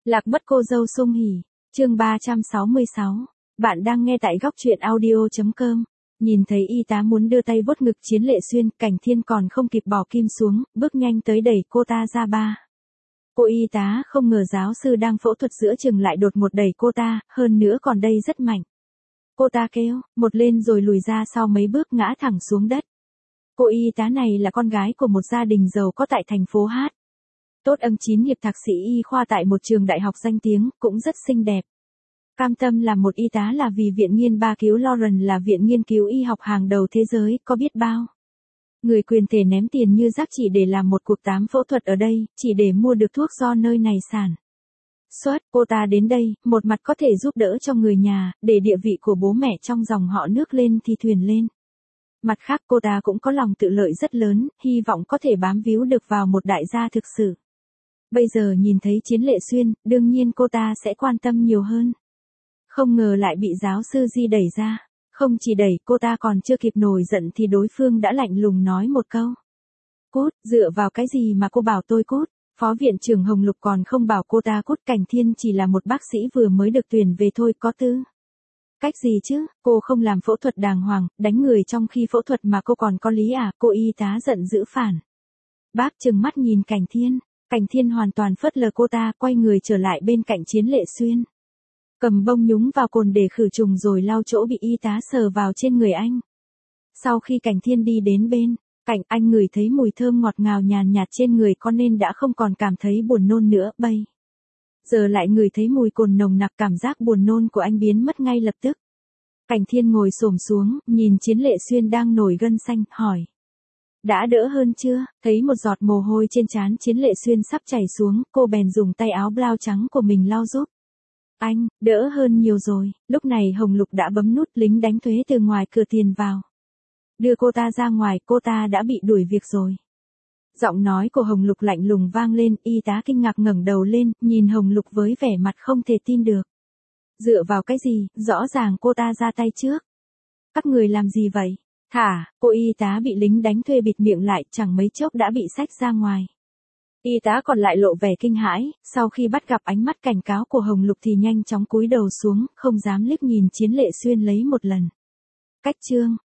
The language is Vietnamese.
Lạc mất cô dâu sung hỉ, chương 366. Bạn đang nghe tại góc truyện audio.com. Nhìn thấy y tá muốn đưa tay vuốt ngực Chiến Lệ Xuyên, Cảnh Thiên còn không kịp bỏ kim xuống, bước nhanh tới đẩy cô ta ra ba. Cô y tá không ngờ giáo sư đang phẫu thuật giữa chừng lại đột ngột đẩy cô ta, hơn nữa còn đây rất mạnh. Cô ta kêu, một lên rồi lùi ra sau mấy bước ngã thẳng xuống đất. Cô y tá này là con gái của một gia đình giàu có tại thành phố Hát. Tốt âm 9 hiệp thạc sĩ y khoa tại một trường đại học danh tiếng, cũng rất xinh đẹp. Cam tâm làm một y tá là vì Viện Nghiên cứu Lawrence là viện nghiên cứu y học hàng đầu thế giới, có biết bao. Người quyền thể ném tiền như rác chỉ để làm một cuộc phẫu thuật ở đây, chỉ để mua được thuốc do nơi này sản xuất. Cô ta đến đây, một mặt có thể giúp đỡ cho người nhà, để địa vị của bố mẹ trong dòng họ nước lên thì thuyền lên. Mặt khác cô ta cũng có lòng tự lợi rất lớn, hy vọng có thể bám víu được vào một đại gia thực sự. Bây giờ nhìn thấy Chiến Lệ Xuyên, đương nhiên cô ta sẽ quan tâm nhiều hơn. Không ngờ lại bị giáo sư Di đẩy ra. Không chỉ đẩy, cô ta còn chưa kịp nổi giận thì đối phương đã lạnh lùng nói một câu. Cút, dựa vào cái gì mà cô bảo tôi cút? Phó viện trưởng Hồng Lục còn không bảo cô ta cút. Cảnh Thiên chỉ là một bác sĩ vừa mới được tuyển về thôi, có tư cách gì chứ? Cô không làm phẫu thuật đàng hoàng, đánh người trong khi phẫu thuật mà cô còn có lý à? Cô y tá giận dữ phản bác trừng mắt nhìn Cảnh Thiên. Cảnh Thiên hoàn toàn phớt lờ cô ta, quay người trở lại bên cạnh Chiến Lệ Xuyên. Cầm bông nhúng vào cồn để khử trùng rồi lau chỗ bị y tá sờ vào trên người anh. Sau khi Cảnh Thiên đi đến bên cạnh, anh ngửi thấy mùi thơm ngọt ngào nhàn nhạt trên người con nên đã không còn cảm thấy buồn nôn nữa. Bây giờ lại ngửi thấy mùi cồn nồng nặc, cảm giác buồn nôn của anh biến mất ngay lập tức. Cảnh Thiên ngồi xổm xuống, nhìn Chiến Lệ Xuyên đang nổi gân xanh, hỏi. Đã đỡ hơn chưa? Thấy một giọt mồ hôi trên trán Chiến Lệ Xuyên sắp chảy xuống, cô bèn dùng tay áo blau trắng của mình lau giúp. Anh, đỡ hơn nhiều rồi. Lúc này Hồng Lục đã bấm nút, lính đánh thuế từ ngoài cửa tiền vào. Đưa cô ta ra ngoài, cô ta đã bị đuổi việc rồi. Giọng nói của Hồng Lục lạnh lùng vang lên, y tá kinh ngạc ngẩng đầu lên, nhìn Hồng Lục với vẻ mặt không thể tin được. Dựa vào cái gì, rõ ràng cô ta ra tay trước. Các người làm gì vậy? Thả, cô y tá bị lính đánh thuê bịt miệng lại, chẳng mấy chốc đã bị xách ra ngoài. Y tá còn lại lộ vẻ kinh hãi, sau khi bắt gặp ánh mắt cảnh cáo của Hồng Lục thì nhanh chóng cúi đầu xuống, không dám liếc nhìn Chiến Lệ Xuyên lấy một lần. Cách chương